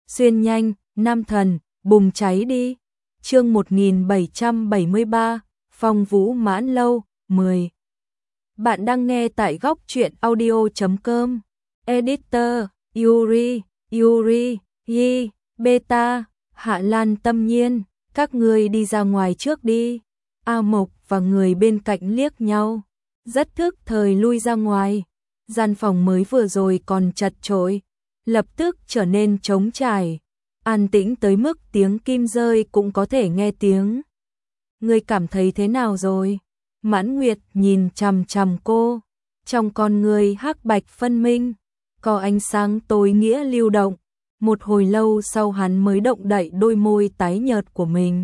xuyên nhanh, nam thần, bùng cháy đi. Chương 1773, Phong Vũ Mãn Lâu, 10. Bạn đang nghe tại góc truyện audio.com. Editor, Yuri, Beta, Hạ Lan Tâm Nhiên, các người đi ra ngoài trước đi. A Mộc và người bên cạnh liếc nhau, rất thức thời lui ra ngoài. Gian phòng mới vừa rồi còn chật chội, lập tức trở nên trống trải, an tĩnh tới mức tiếng kim rơi cũng có thể nghe tiếng. Ngươi cảm thấy thế nào rồi? Mãn Nguyệt nhìn chằm chằm cô, trong con người hắc bạch phân minh, có ánh sáng tối nghĩa lưu động. Một hồi lâu sau hắn mới động đậy đôi môi tái nhợt của mình.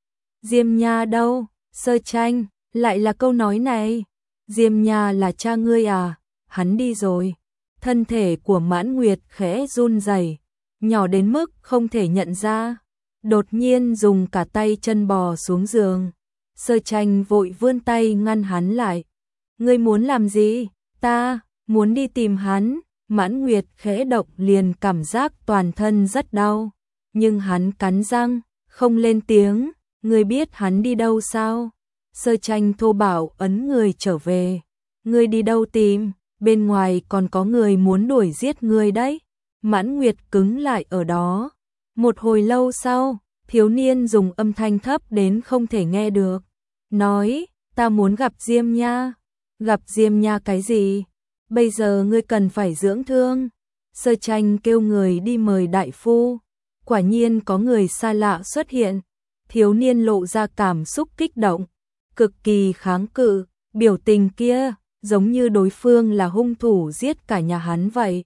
Diêm Nha đâu? Sơ Tranh, lại là câu nói này. Diêm Nha là cha ngươi à? Hắn đi rồi. Thân thể của Mãn Nguyệt khẽ run rẩy, nhỏ đến mức không thể nhận ra. Đột nhiên dùng cả tay chân bò xuống giường. Sơ Tranh vội vươn tay ngăn hắn lại. Ngươi muốn làm gì? Ta muốn đi tìm hắn. Mãn Nguyệt khẽ động liền cảm giác toàn thân rất đau. Nhưng hắn cắn răng, không lên tiếng. Ngươi biết hắn đi đâu sao? Sơ Tranh thô bạo ấn người trở về. Ngươi đi đâu tìm? Bên ngoài còn có người muốn đuổi giết ngươi đấy. Mãn Nguyệt cứng lại ở đó. Một hồi lâu sau, thiếu niên dùng âm thanh thấp đến không thể nghe được. Nói, ta muốn gặp Diêm Nha. Gặp Diêm Nha cái gì? Bây giờ ngươi cần phải dưỡng thương. Sơ Tranh kêu người đi mời đại phu. Quả nhiên có người xa lạ xuất hiện. Thiếu niên lộ ra cảm xúc kích động, cực kỳ kháng cự, biểu tình kia giống như đối phương là hung thủ giết cả nhà hắn vậy.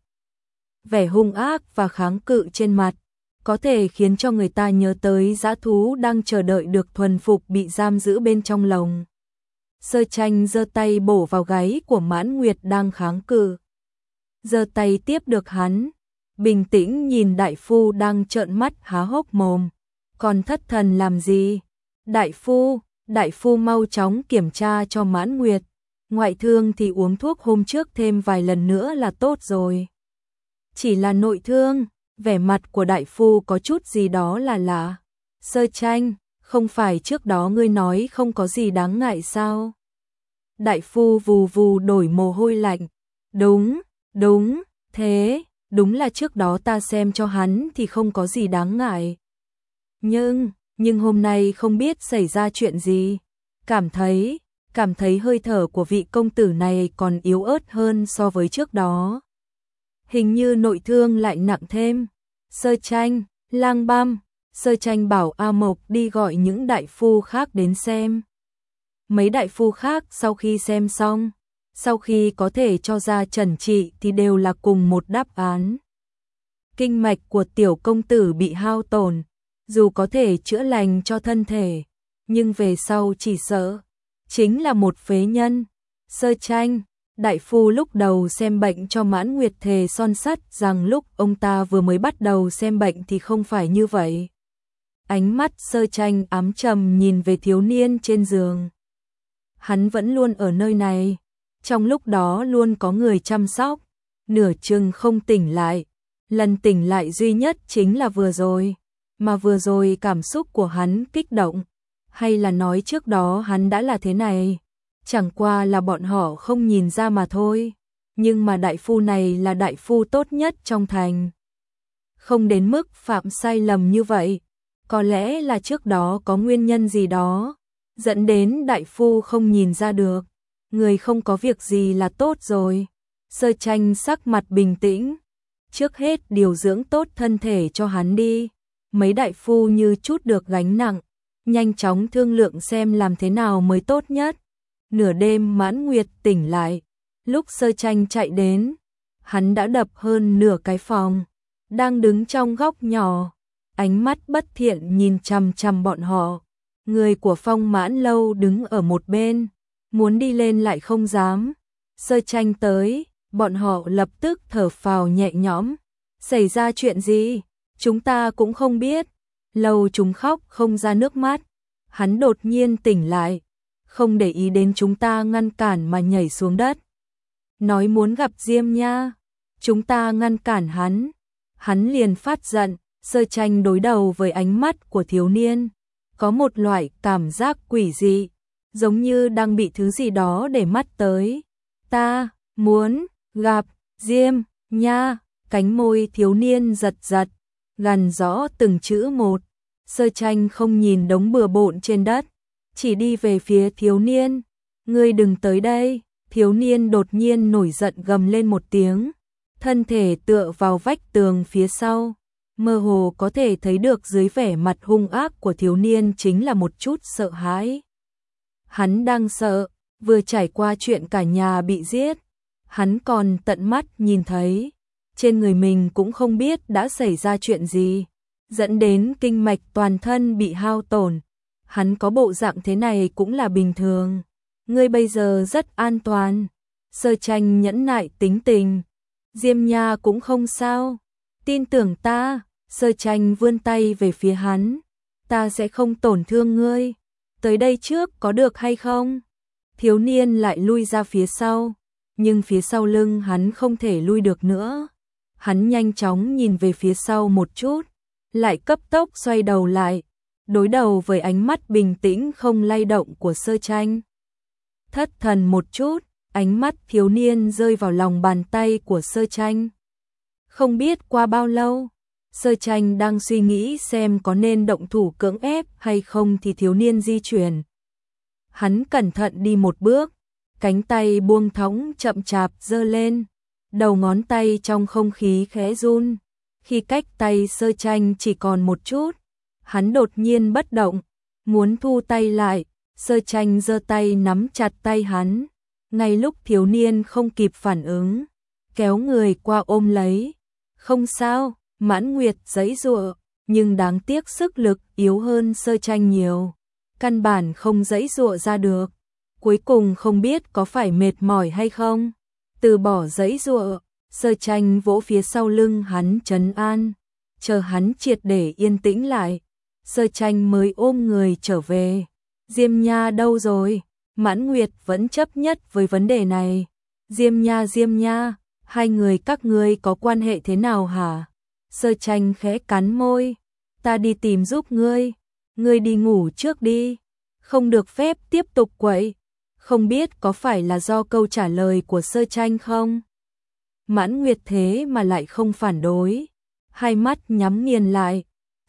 Vẻ hung ác và kháng cự trên mặt có thể khiến cho người ta nhớ tới dã thú đang chờ đợi được thuần phục bị giam giữ bên trong lồng. Sơ Tranh giơ tay bổ vào gáy của Mãn Nguyệt đang kháng cự. Giơ tay tiếp được hắn, bình tĩnh nhìn đại phu đang trợn mắt há hốc mồm. Còn thất thần làm gì? Đại phu mau chóng kiểm tra cho Mãn Nguyệt. Ngoại thương thì uống thuốc hôm trước thêm vài lần nữa là tốt rồi. Chỉ là nội thương, vẻ mặt của đại phu có chút gì đó là lạ. Sơ Tranh, không phải trước đó ngươi nói không có gì đáng ngại sao? Đại phu vù vù đổi mồ hôi lạnh. Đúng, thế, đúng là trước đó ta xem cho hắn thì không có gì đáng ngại. Nhưng hôm nay không biết xảy ra chuyện gì. Cảm thấy hơi thở của vị công tử này còn yếu ớt hơn so với trước đó. Hình như nội thương lại nặng thêm. Sơ Tranh, Lang Băm. Sơ Tranh bảo A Mộc đi gọi những đại phu khác đến xem. Mấy đại phu khác sau khi xem xong, sau khi có thể cho ra trần trị thì đều là cùng một đáp án. Kinh mạch của tiểu công tử bị hao tổn, dù có thể chữa lành cho thân thể, nhưng về sau chỉ sợ chính là một phế nhân. Sơ Tranh, đại phu lúc đầu xem bệnh cho Mãn Nguyệt thề son sắt rằng lúc ông ta vừa mới bắt đầu xem bệnh thì không phải như vậy. Ánh mắt Sơ Tranh ám trầm nhìn về thiếu niên trên giường. Hắn vẫn luôn ở nơi này, trong lúc đó luôn có người chăm sóc, nửa chừng không tỉnh lại. Lần tỉnh lại duy nhất chính là vừa rồi. Mà vừa rồi cảm xúc của hắn kích động, hay là nói trước đó hắn đã là thế này, chẳng qua là bọn họ không nhìn ra mà thôi. Nhưng mà đại phu này là đại phu tốt nhất trong thành, không đến mức phạm sai lầm như vậy. Có lẽ là trước đó có nguyên nhân gì đó dẫn đến đại phu không nhìn ra được. Người không có việc gì là tốt rồi. Sơ Tranh sắc mặt bình tĩnh. Trước hết điều dưỡng tốt thân thể cho hắn đi. Mấy đại phu như chút được gánh nặng, nhanh chóng thương lượng xem làm thế nào mới tốt nhất. Nửa đêm Mãn Nguyệt tỉnh lại, lúc Sơ Tranh chạy đến, hắn đã đập hơn nửa cái phòng, đang đứng trong góc nhỏ, ánh mắt bất thiện nhìn chằm chằm bọn họ. Người của Phong Mãn Lâu đứng ở một bên, muốn đi lên lại không dám. Sơ Tranh tới, bọn họ lập tức thở phào nhẹ nhõm. Xảy ra chuyện gì? Chúng ta cũng không biết. Lâu chúng khóc không ra nước mắt. Hắn đột nhiên tỉnh lại, không để ý đến chúng ta ngăn cản mà nhảy xuống đất. Nói muốn gặp Diêm Nha. Chúng ta ngăn cản hắn. Hắn liền phát giận, Sơ Tranh đối đầu với ánh mắt của thiếu niên, có một loại cảm giác quỷ dị, giống như đang bị thứ gì đó để mắt tới. Ta muốn gặp Diêm Nha, cánh môi thiếu niên giật giật, gằn rõ từng chữ một. Sơ Tranh không nhìn đống bừa bộn trên đất, chỉ đi về phía thiếu niên. Ngươi đừng tới đây. Thiếu niên đột nhiên nổi giận gầm lên một tiếng, thân thể tựa vào vách tường phía sau. Mơ hồ có thể thấy được dưới vẻ mặt hung ác của thiếu niên chính là một chút sợ hãi. Hắn đang sợ, vừa trải qua chuyện cả nhà bị giết, hắn còn tận mắt nhìn thấy, trên người mình cũng không biết đã xảy ra chuyện gì, dẫn đến kinh mạch toàn thân bị hao tổn. Hắn có bộ dạng thế này cũng là bình thường. Ngươi bây giờ rất an toàn. Sơ Tranh nhẫn nại tính tình. Diêm Nha cũng không sao. Tin tưởng ta. Sơ Tranh vươn tay về phía hắn. Ta sẽ không tổn thương ngươi. Tới đây trước có được hay không? Thiếu niên lại lui ra phía sau. Nhưng phía sau lưng hắn không thể lui được nữa. Hắn nhanh chóng nhìn về phía sau một chút. Lại cấp tốc xoay đầu lại. Đối đầu với ánh mắt bình tĩnh không lay động của Sơ Tranh. Thất thần một chút, ánh mắt thiếu niên rơi vào lòng bàn tay của Sơ Tranh. Không biết qua bao lâu, Sơ Tranh đang suy nghĩ xem có nên động thủ cưỡng ép hay không thì thiếu niên di chuyển. Hắn cẩn thận đi một bước, cánh tay buông thõng chậm chạp giơ lên, đầu ngón tay trong không khí khẽ run. Khi cách tay Sơ Tranh chỉ còn một chút, hắn đột nhiên bất động, muốn thu tay lại. Sơ Tranh giơ tay nắm chặt tay hắn, ngay lúc thiếu niên không kịp phản ứng, kéo người qua ôm lấy. Không sao, Mãn Nguyệt giãy giụa, nhưng đáng tiếc sức lực yếu hơn Sơ Tranh nhiều, căn bản không giãy giụa ra được. Cuối cùng không biết có phải mệt mỏi hay không, từ bỏ giãy giụa, Sơ Tranh vỗ phía sau lưng hắn trấn an, chờ hắn triệt để yên tĩnh lại, Sơ Tranh mới ôm người trở về. Diêm Nha đâu rồi? Mãn Nguyệt vẫn chấp nhất với vấn đề này. Diêm Nha, hai người các ngươi có quan hệ thế nào hả? Sơ Tranh khẽ cắn môi. Ta đi tìm giúp ngươi. Ngươi đi ngủ trước đi. Không được phép tiếp tục quậy. Không biết có phải là do câu trả lời của Sơ Tranh không? Mãn Nguyệt thế mà lại không phản đối. Hai mắt nhắm nghiền lại.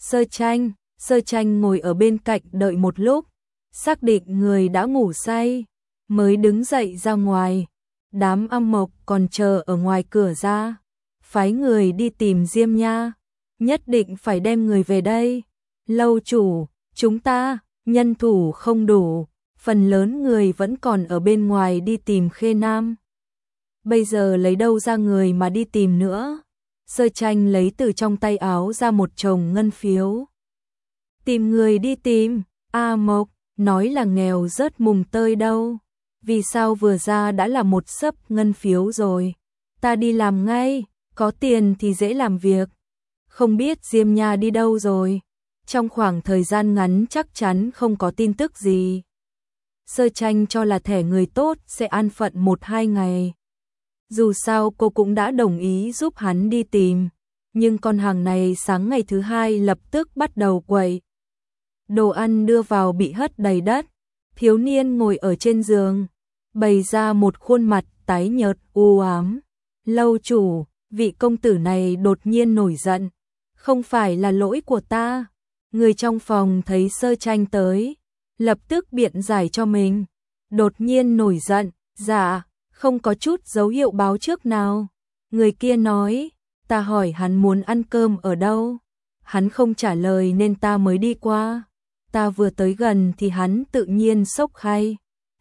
Sơ Tranh ngồi ở bên cạnh đợi một lúc. Xác định người đã ngủ say, mới đứng dậy ra ngoài. Đám Âm Mộc còn chờ ở ngoài cửa ra, phái người đi tìm Diêm Nha, nhất định phải đem người về đây. Lâu chủ, chúng ta, nhân thủ không đủ, phần lớn người vẫn còn ở bên ngoài đi tìm Khê Nam. Bây giờ lấy đâu ra người mà đi tìm nữa? Sơ Tranh lấy từ trong tay áo ra một chồng ngân phiếu. Tìm người đi tìm, A Mộc. Nói là nghèo rớt mùng tơi đâu. Vì sao vừa ra đã là một xấp ngân phiếu rồi? Ta đi làm ngay, có tiền thì dễ làm việc. Không biết Diêm Nha đi đâu rồi? Trong khoảng thời gian ngắn chắc chắn không có tin tức gì. Sơ Tranh cho là thẻ người tốt sẽ an phận 1-2 ngày. Dù sao cô cũng đã đồng ý giúp hắn đi tìm. Nhưng con hàng này sáng ngày thứ 2 lập tức bắt đầu quậy. Đồ ăn đưa vào bị hất đầy đất, thiếu niên ngồi ở trên giường, bày ra một khuôn mặt tái nhợt u ám. Lâu chủ, vị công tử này đột nhiên nổi giận, không phải là lỗi của ta. Người trong phòng thấy Sơ Tranh tới, lập tức biện giải cho mình. Đột nhiên nổi giận, dạ, không có chút dấu hiệu báo trước nào. Người kia nói, ta hỏi hắn muốn ăn cơm ở đâu, hắn không trả lời nên ta mới đi qua. Ta vừa tới gần thì hắn tự nhiên sốc khay.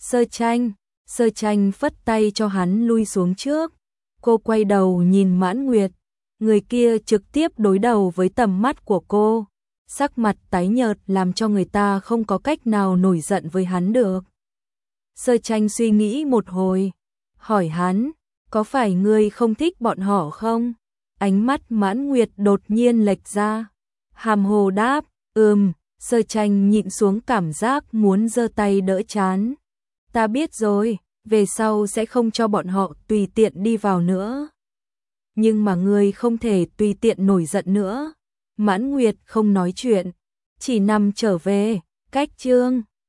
Sơ Tranh phất tay cho hắn lui xuống trước. Cô quay đầu nhìn Mãn Nguyệt. Người kia trực tiếp đối đầu với tầm mắt của cô. Sắc mặt tái nhợt làm cho người ta không có cách nào nổi giận với hắn được. Sơ Tranh suy nghĩ một hồi. Hỏi hắn, có phải ngươi không thích bọn họ không? Ánh mắt Mãn Nguyệt đột nhiên lệch ra. Hàm hồ đáp, Sơ Tranh nhịn xuống cảm giác muốn giơ tay đỡ chán. Ta biết rồi, về sau sẽ không cho bọn họ tùy tiện đi vào nữa. Nhưng mà ngươi không thể tùy tiện nổi giận nữa. Mãn Nguyệt không nói chuyện, chỉ nằm trở về, cách chương